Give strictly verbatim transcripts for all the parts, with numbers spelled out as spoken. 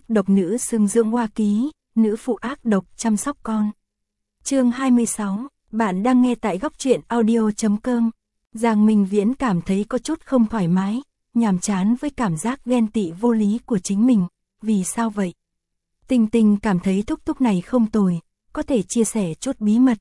độc nữ xưng dưỡng hoa ký, nữ phụ ác độc chăm sóc con. Chương hai mươi sáu, bạn đang nghe tại góc truyện audio chấm com. Giang Minh Viễn cảm thấy có chút không thoải mái, nhàm chán với cảm giác ghen tị vô lý của chính mình. Vì sao vậy? Tinh Tinh cảm thấy thúc thúc này không tồi, có thể chia sẻ chút bí mật.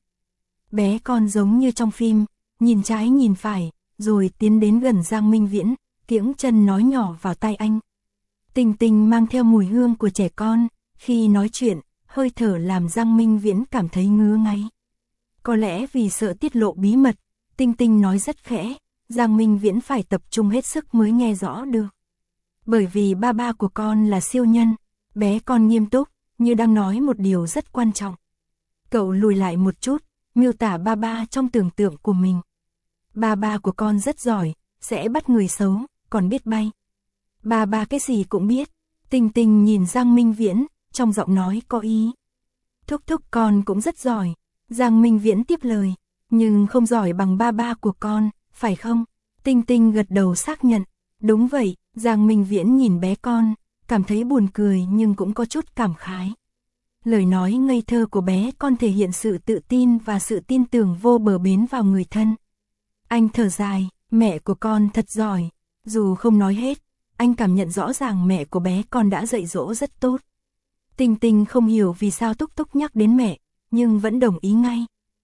Bé con giống như trong phim, nhìn trái nhìn phải, rồi tiến đến gần Giang Minh Viễn, kiễng chân nói nhỏ vào tai anh. Tinh Tinh mang theo mùi hương của trẻ con, khi nói chuyện, hơi thở làm Giang Minh Viễn cảm thấy ngứa ngáy. Có lẽ vì sợ tiết lộ bí mật, Tinh Tinh nói rất khẽ, Giang Minh Viễn phải tập trung hết sức mới nghe rõ được. Bởi vì ba ba của con là siêu nhân, bé con nghiêm túc, như đang nói một điều rất quan trọng. Cậu lùi lại một chút, miêu tả ba ba trong tưởng tượng của mình. Ba ba của con rất giỏi, sẽ bắt người xấu, còn biết bay. Ba ba cái gì cũng biết. Tinh Tinh nhìn Giang Minh Viễn, trong giọng nói có ý. Thúc thúc con cũng rất giỏi. Giang Minh Viễn tiếp lời, nhưng không giỏi bằng ba ba của con, phải không? Tinh Tinh gật đầu xác nhận. Đúng vậy. Giang Minh Viễn nhìn bé con, cảm thấy buồn cười nhưng cũng có chút cảm khái. Lời nói ngây thơ của bé con thể hiện sự tự tin và sự tin tưởng vô bờ bến vào người thân. Anh thở dài, mẹ của con thật giỏi. Dù không nói hết, anh cảm nhận rõ ràng mẹ của bé con đã dạy dỗ rất tốt. Tinh Tinh không hiểu vì sao Túc Túc nhắc đến mẹ, nhưng vẫn đồng ý ngay.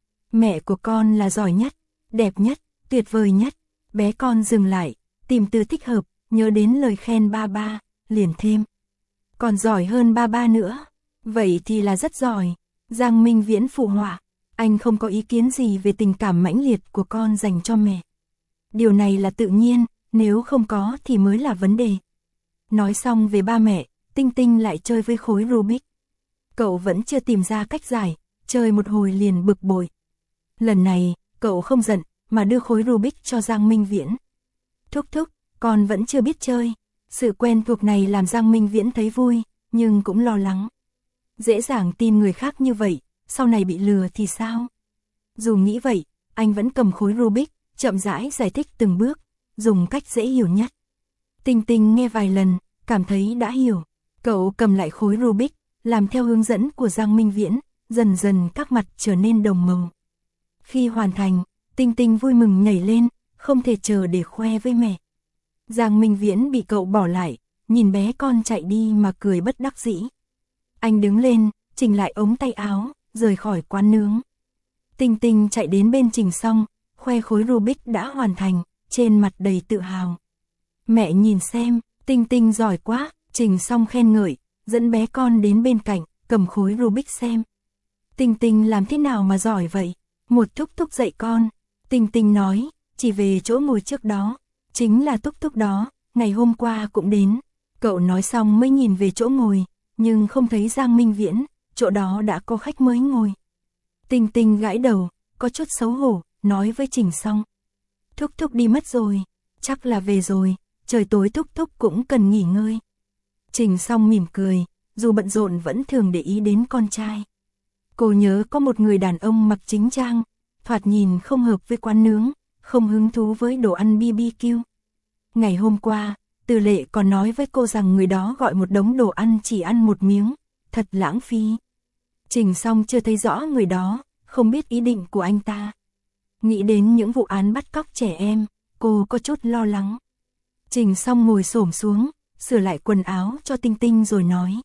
Mẹ của con là giỏi nhất, đẹp nhất, tuyệt vời nhất. Bé con dừng lại, tìm từ thích hợp, nhớ đến lời khen ba ba, liền thêm. Còn giỏi hơn ba ba nữa. Vậy thì là rất giỏi. Giang Minh Viễn phụ họa. Anh không có ý kiến gì về tình cảm mãnh liệt của con dành cho mẹ. Điều này là tự nhiên, nếu không có thì mới là vấn đề. Nói xong về ba mẹ, Tinh Tinh lại chơi với khối Rubik. Cậu vẫn chưa tìm ra cách giải, chơi một hồi liền bực bội. Lần này, cậu không giận, mà đưa khối Rubik cho Giang Minh Viễn. Thúc thúc, con vẫn chưa biết chơi. Sự quen thuộc này làm Giang Minh Viễn thấy vui, nhưng cũng lo lắng. Dễ dàng tin người khác như vậy, sau này bị lừa thì sao? Dù nghĩ vậy, anh vẫn cầm khối Rubik, chậm rãi giải thích từng bước, dùng cách dễ hiểu nhất. Tinh Tinh nghe vài lần, cảm thấy đã hiểu. Cậu cầm lại khối Rubik, làm theo hướng dẫn của Giang Minh Viễn, dần dần các mặt trở nên đồng màu. Khi hoàn thành, Tinh Tinh vui mừng nhảy lên, không thể chờ để khoe với mẹ. Giang Minh Viễn bị cậu bỏ lại, nhìn bé con chạy đi mà cười bất đắc dĩ. Anh đứng lên, chỉnh lại ống tay áo, rời khỏi quán nướng. Tinh Tinh chạy đến bên Trình Song, khoe khối Rubik đã hoàn thành, trên mặt đầy tự hào. Mẹ nhìn xem, Tinh Tinh giỏi quá, Trình Song khen ngợi, dẫn bé con đến bên cạnh, cầm khối Rubik xem. Tinh Tinh làm thế nào mà giỏi vậy? Một thúc thúc dạy con. Tinh Tinh nói, chỉ về chỗ ngồi trước đó. Chính là thúc thúc đó, ngày hôm qua cũng đến. Cậu nói xong mới nhìn về chỗ ngồi, nhưng không thấy Giang Minh Viễn, chỗ đó đã có khách mới ngồi. Tinh Tinh gãi đầu, có chút xấu hổ, nói với Trình Song. Thúc thúc đi mất rồi, chắc là về rồi, trời tối thúc thúc cũng cần nghỉ ngơi. Trình Song mỉm cười, dù bận rộn vẫn thường để ý đến con trai. Cô nhớ có một người đàn ông mặc chính trang, thoạt nhìn không hợp với quán nướng, không hứng thú với đồ ăn bê bê kiu. Ngày hôm qua, Từ Lệ còn nói với cô rằng người đó gọi một đống đồ ăn chỉ ăn một miếng, thật lãng phí. Trình Song chưa thấy rõ người đó, không biết ý định của anh ta. Nghĩ đến những vụ án bắt cóc trẻ em, cô có chút lo lắng. Trình Song ngồi xổm xuống, sửa lại quần áo cho Tinh Tinh rồi nói.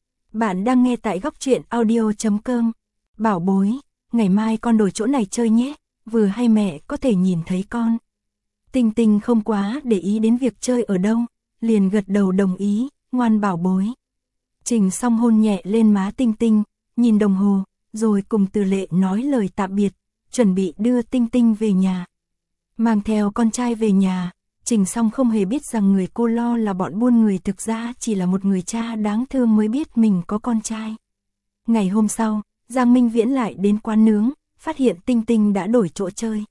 Bạn đang nghe tại góc truyện audio chấm com. Bảo bối, ngày mai con đổi chỗ này chơi nhé, vừa hay mẹ có thể nhìn thấy con. Tinh Tinh không quá để ý đến việc chơi ở đâu, liền gật đầu đồng ý, ngoan bảo bối. Trình Song hôn nhẹ lên má Tinh Tinh, nhìn đồng hồ, rồi cùng Từ Lệ nói lời tạm biệt, chuẩn bị đưa Tinh Tinh về nhà. Mang theo con trai về nhà, Trình Song không hề biết rằng người cô lo là bọn buôn người thực ra chỉ là một người cha đáng thương mới biết mình có con trai. Ngày hôm sau, Giang Minh Viễn lại đến quán nướng, phát hiện Tinh Tinh đã đổi chỗ chơi.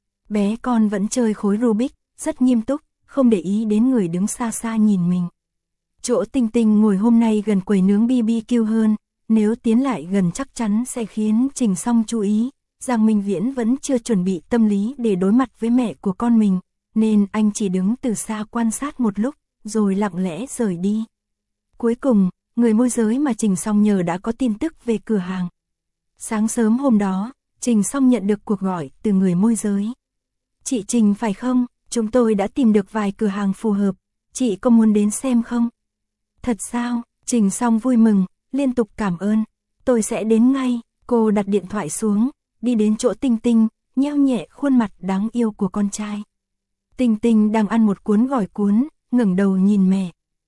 Bé con vẫn chơi khối Rubik, rất nghiêm túc, không để ý đến người đứng xa xa nhìn mình. Chỗ Tinh Tinh ngồi hôm nay gần quầy nướng bê bê kiu hơn, nếu tiến lại gần chắc chắn sẽ khiến Trình Song chú ý. Giang Minh Viễn vẫn chưa chuẩn bị tâm lý để đối mặt với mẹ của con mình, nên anh chỉ đứng từ xa quan sát một lúc, rồi lặng lẽ rời đi. Cuối cùng, người môi giới mà Trình Song nhờ đã có tin tức về cửa hàng. Sáng sớm hôm đó, Trình Song nhận được cuộc gọi từ người môi giới. Chị Trình phải không? Chúng tôi đã tìm được vài cửa hàng phù hợp, chị có muốn đến xem không? Thật sao? Trình Song vui mừng, liên tục cảm ơn. Tôi sẽ đến ngay. Cô đặt điện thoại xuống, đi đến chỗ Tinh Tinh, nheo nhẹ khuôn mặt đáng yêu của con trai. Tinh Tinh đang ăn một cuốn gỏi cuốn, ngẩng đầu nhìn mẹ.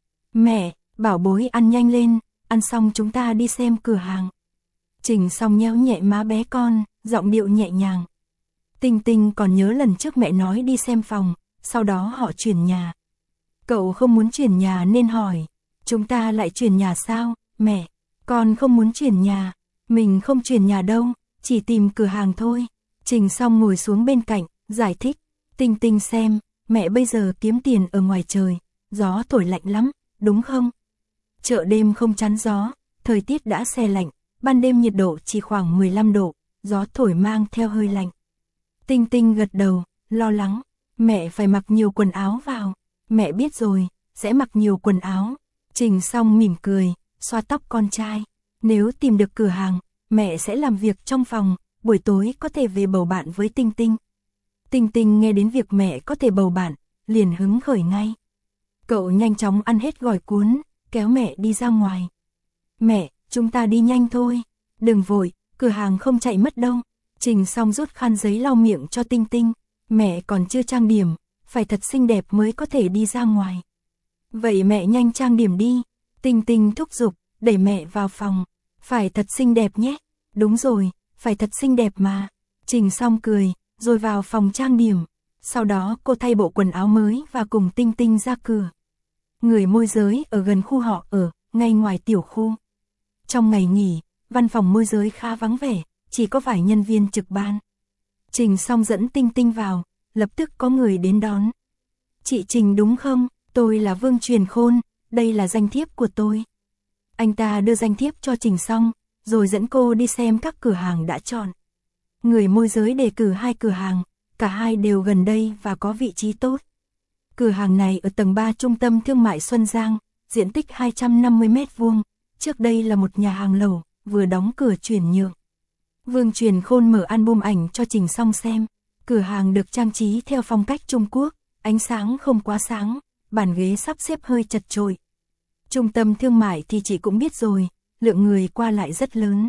Mẹ, bảo bối ăn nhanh lên, ăn xong chúng ta đi xem cửa hàng. Trình Song nheo nhẹ má bé con, giọng điệu nhẹ nhàng. Tinh Tinh còn nhớ lần trước mẹ nói đi xem phòng, sau đó họ chuyển nhà. Cậu không muốn chuyển nhà nên hỏi, chúng ta lại chuyển nhà sao, mẹ? Con không muốn chuyển nhà, mình không chuyển nhà đâu, chỉ tìm cửa hàng thôi. Trình Song ngồi xuống bên cạnh, giải thích, Tinh Tinh xem, mẹ bây giờ kiếm tiền ở ngoài trời, gió thổi lạnh lắm, đúng không? Chợ đêm không chắn gió, thời tiết đã se lạnh, ban đêm nhiệt độ chỉ khoảng mười lăm độ, gió thổi mang theo hơi lạnh. Tinh Tinh gật đầu, lo lắng, mẹ phải mặc nhiều quần áo vào, mẹ biết rồi, sẽ mặc nhiều quần áo. Trình Song mỉm cười, xoa tóc con trai, nếu tìm được cửa hàng, mẹ sẽ làm việc trong phòng, buổi tối có thể về bầu bạn với Tinh Tinh. Tinh Tinh nghe đến việc mẹ có thể bầu bạn, liền hứng khởi ngay. Cậu nhanh chóng ăn hết gỏi cuốn, kéo mẹ đi ra ngoài. Mẹ, chúng ta đi nhanh thôi, đừng vội, cửa hàng không chạy mất đâu. Trình Song rút khăn giấy lau miệng cho Tinh Tinh, mẹ còn chưa trang điểm, phải thật xinh đẹp mới có thể đi ra ngoài. Vậy mẹ nhanh trang điểm đi. Tinh Tinh thúc giục, đẩy mẹ vào phòng, phải thật xinh đẹp nhé. Đúng rồi, phải thật xinh đẹp mà. Trình Song cười, rồi vào phòng trang điểm. Sau đó cô thay bộ quần áo mới và cùng Tinh Tinh ra cửa. Người môi giới ở gần khu họ ở, ngay ngoài tiểu khu. Trong ngày nghỉ, văn phòng môi giới khá vắng vẻ, chỉ có vài nhân viên trực ban. Trình Song dẫn Tinh Tinh vào, lập tức có người đến đón. Chị Trình đúng không? Tôi là Vương Truyền Khôn, đây là danh thiếp của tôi. Anh ta đưa danh thiếp cho Trình Song, rồi dẫn cô đi xem các cửa hàng đã chọn. Người môi giới đề cử hai cửa hàng, cả hai đều gần đây và có vị trí tốt. Cửa hàng này ở tầng ba trung tâm thương mại Xuân Giang, diện tích hai trăm năm mươi mét vuông, trước đây là một nhà hàng lẩu, vừa đóng cửa chuyển nhượng. Vương Truyền Khôn mở album ảnh cho Trình Song xem, cửa hàng được trang trí theo phong cách Trung Quốc, ánh sáng không quá sáng, bàn ghế sắp xếp hơi chật chội. Trung tâm thương mại thì chị cũng biết rồi, lượng người qua lại rất lớn.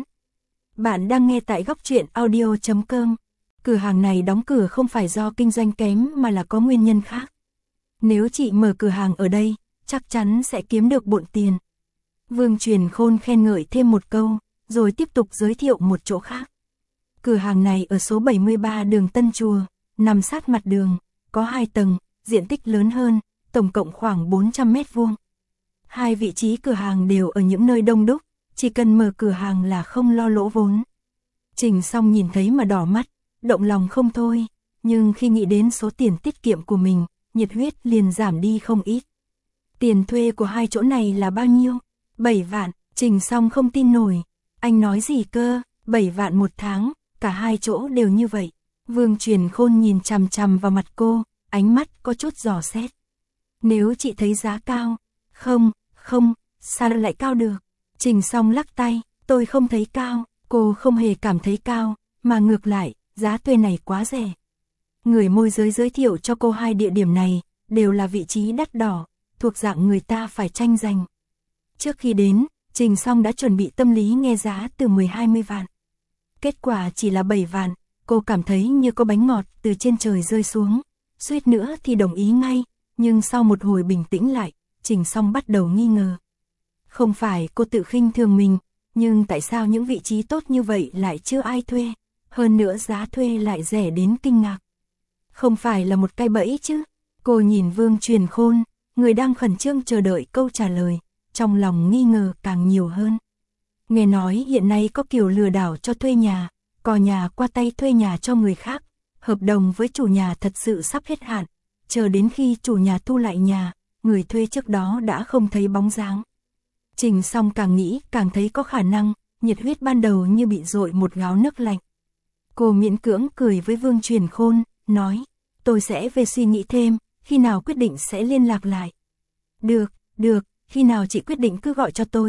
Bạn đang nghe tại góc truyện audio chấm com. Cửa hàng này đóng cửa không phải do kinh doanh kém mà là có nguyên nhân khác. Nếu chị mở cửa hàng ở đây, chắc chắn sẽ kiếm được bộn tiền. Vương Truyền Khôn khen ngợi thêm một câu, rồi tiếp tục giới thiệu một chỗ khác. Cửa hàng này ở số bảy mươi ba đường Tân Chùa, nằm sát mặt đường, có hai tầng, diện tích lớn hơn, tổng cộng khoảng bốn trăm mét vuông. Hai vị trí cửa hàng đều ở những nơi đông đúc, chỉ cần mở cửa hàng là không lo lỗ vốn. Trình Song nhìn thấy mà đỏ mắt, động lòng không thôi, nhưng khi nghĩ đến số tiền tiết kiệm của mình, nhiệt huyết liền giảm đi không ít. Tiền thuê của hai chỗ này là bao nhiêu? bảy vạn, Trình Song không tin nổi. Anh nói gì cơ? bảy vạn một tháng, cả hai chỗ đều như vậy. Vương Truyền Khôn nhìn chằm chằm vào mặt cô, ánh mắt có chút dò xét. Nếu chị thấy giá cao, không, không, sao lại cao được? Trình Song lắc tay, tôi không thấy cao, cô không hề cảm thấy cao, mà ngược lại, giá thuê này quá rẻ. Người môi giới giới thiệu cho cô hai địa điểm này, đều là vị trí đắt đỏ, thuộc dạng người ta phải tranh giành. Trước khi đến, Trình Song đã chuẩn bị tâm lý nghe giá từ mười hai mươi vạn. Kết quả chỉ là bảy vạn, cô cảm thấy như có bánh ngọt từ trên trời rơi xuống, suýt nữa thì đồng ý ngay, nhưng sau một hồi bình tĩnh lại, Trình Song bắt đầu nghi ngờ. Không phải cô tự khinh thường mình, nhưng tại sao những vị trí tốt như vậy lại chưa ai thuê, hơn nữa giá thuê lại rẻ đến kinh ngạc. Không phải là một cái bẫy chứ? Cô nhìn Vương Truyền Khôn, người đang khẩn trương chờ đợi câu trả lời, trong lòng nghi ngờ càng nhiều hơn. Nghe nói hiện nay có kiểu lừa đảo cho thuê nhà, cò nhà qua tay thuê nhà cho người khác, hợp đồng với chủ nhà thật sự sắp hết hạn, chờ đến khi chủ nhà thu lại nhà, người thuê trước đó đã không thấy bóng dáng. Trình Song càng nghĩ càng thấy có khả năng, nhiệt huyết ban đầu như bị dội một gáo nước lạnh. Cô miễn cưỡng cười với Vương Truyền Khôn, nói, tôi sẽ về suy nghĩ thêm, khi nào quyết định sẽ liên lạc lại. Được, được, khi nào chị quyết định cứ gọi cho tôi,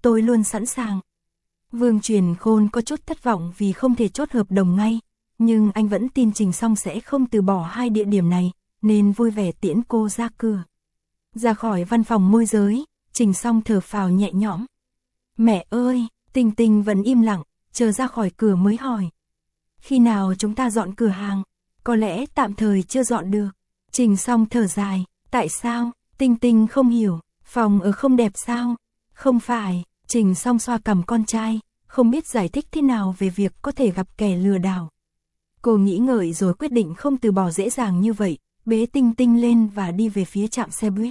tôi luôn sẵn sàng. Vương Truyền Khôn có chút thất vọng vì không thể chốt hợp đồng ngay, nhưng anh vẫn tin Trình Song sẽ không từ bỏ hai địa điểm này, nên vui vẻ tiễn cô ra cửa. Ra khỏi văn phòng môi giới, Trình Song thở phào nhẹ nhõm. Mẹ ơi, Tình Tình vẫn im lặng, chờ ra khỏi cửa mới hỏi. Khi nào chúng ta dọn cửa hàng? Có lẽ tạm thời chưa dọn được. Trình Song thở dài, tại sao? Tình Tình không hiểu, phòng ở không đẹp sao? Không phải, Trình Song xoa cằm con trai, không biết giải thích thế nào về việc có thể gặp kẻ lừa đảo. Cô nghĩ ngợi rồi quyết định không từ bỏ dễ dàng như vậy, bế Tinh Tinh lên và đi về phía trạm xe buýt.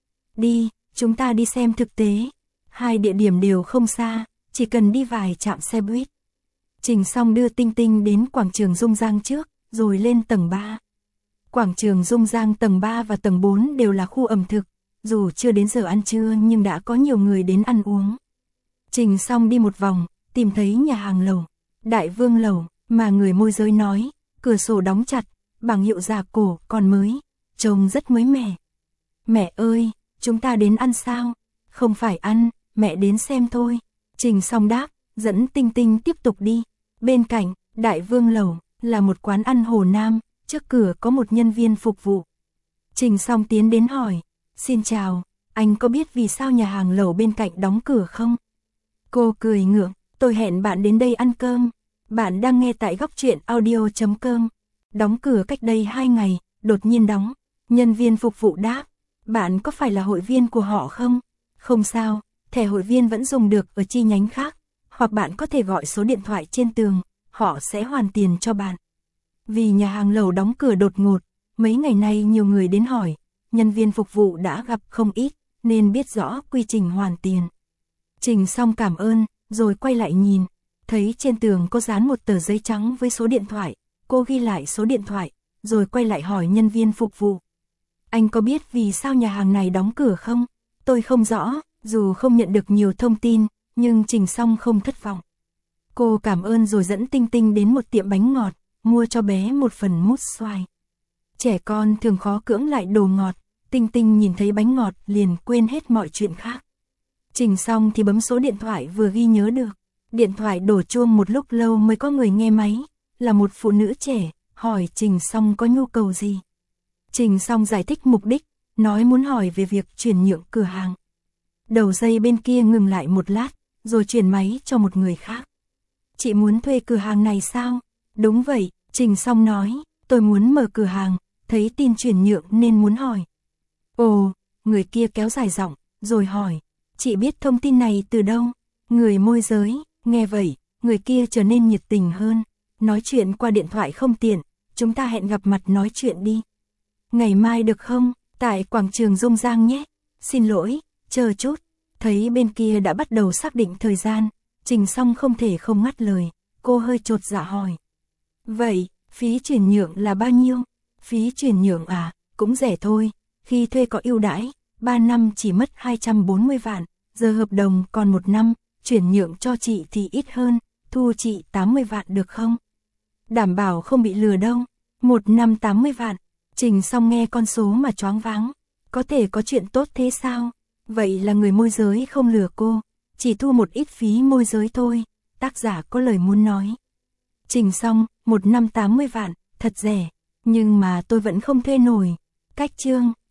Đi, chúng ta đi xem thực tế. Hai địa điểm đều không xa, chỉ cần đi vài trạm xe buýt. Trình Song đưa Tinh Tinh đến quảng trường Dung Giang trước, rồi lên tầng ba. Quảng trường Dung Giang tầng ba và tầng bốn đều là khu ẩm thực, dù chưa đến giờ ăn trưa nhưng đã có nhiều người đến ăn uống. Trình Song đi một vòng, tìm thấy nhà hàng lẩu, Đại Vương lẩu, mà người môi giới nói, cửa sổ đóng chặt, bảng hiệu già cổ còn mới, trông rất mới mẻ. Mẹ ơi, chúng ta đến ăn sao? Không phải ăn, mẹ đến xem thôi. Trình Song đáp, dẫn Tinh Tinh tiếp tục đi. Bên cạnh, Đại Vương lẩu, là một quán ăn Hồ Nam, trước cửa có một nhân viên phục vụ. Trình Song tiến đến hỏi, xin chào, anh có biết vì sao nhà hàng lẩu bên cạnh đóng cửa không? Cô cười ngượng, tôi hẹn bạn đến đây ăn cơm. Bạn đang nghe tại góc truyện audio chấm com. Đóng cửa cách đây hai ngày, đột nhiên đóng. Nhân viên phục vụ đáp, bạn có phải là hội viên của họ không? Không sao, thẻ hội viên vẫn dùng được ở chi nhánh khác. Hoặc bạn có thể gọi số điện thoại trên tường, họ sẽ hoàn tiền cho bạn. Vì nhà hàng lẩu đóng cửa đột ngột, mấy ngày nay nhiều người đến hỏi, nhân viên phục vụ đã gặp không ít, nên biết rõ quy trình hoàn tiền. Trình Song cảm ơn, rồi quay lại nhìn, thấy trên tường có dán một tờ giấy trắng với số điện thoại, cô ghi lại số điện thoại, rồi quay lại hỏi nhân viên phục vụ. Anh có biết vì sao nhà hàng này đóng cửa không? Tôi không rõ, dù không nhận được nhiều thông tin, nhưng Trình Song không thất vọng. Cô cảm ơn rồi dẫn Tinh Tinh đến một tiệm bánh ngọt, mua cho bé một phần mút xoài. Trẻ con thường khó cưỡng lại đồ ngọt, Tinh Tinh nhìn thấy bánh ngọt liền quên hết mọi chuyện khác. Trình Song thì bấm số điện thoại vừa ghi nhớ được. Điện thoại đổ chuông một lúc lâu mới có người nghe máy, là một phụ nữ trẻ, hỏi Trình Song có nhu cầu gì. Trình Song giải thích mục đích, nói muốn hỏi về việc chuyển nhượng cửa hàng. Đầu dây bên kia ngừng lại một lát, rồi chuyển máy cho một người khác. Chị muốn thuê cửa hàng này sao? Đúng vậy, Trình Song nói, tôi muốn mở cửa hàng, thấy tin chuyển nhượng nên muốn hỏi. Ồ, người kia kéo dài giọng, rồi hỏi, chị biết thông tin này từ đâu? Người môi giới, nghe vậy, người kia trở nên nhiệt tình hơn, nói chuyện qua điện thoại không tiện, chúng ta hẹn gặp mặt nói chuyện đi. Ngày mai được không? Tại quảng trường Dung Giang nhé. Xin lỗi, chờ chút. Thấy bên kia đã bắt đầu xác định thời gian, Trình Song không thể không ngắt lời, cô hơi chột dạ hỏi. Vậy, phí chuyển nhượng là bao nhiêu? Phí chuyển nhượng à, cũng rẻ thôi, khi thuê có ưu đãi, ba năm chỉ mất hai trăm bốn mươi vạn, giờ hợp đồng còn một năm, chuyển nhượng cho chị thì ít hơn, thu chị tám mươi vạn được không? Đảm bảo không bị lừa đâu, một năm tám mươi vạn, Trình Song nghe con số mà choáng váng, có thể có chuyện tốt thế sao? Vậy là người môi giới không lừa cô, chỉ thu một ít phí môi giới thôi, tác giả có lời muốn nói. Trình Song, một năm tám mươi vạn, thật rẻ, nhưng mà tôi vẫn không thuê nổi. Cách chương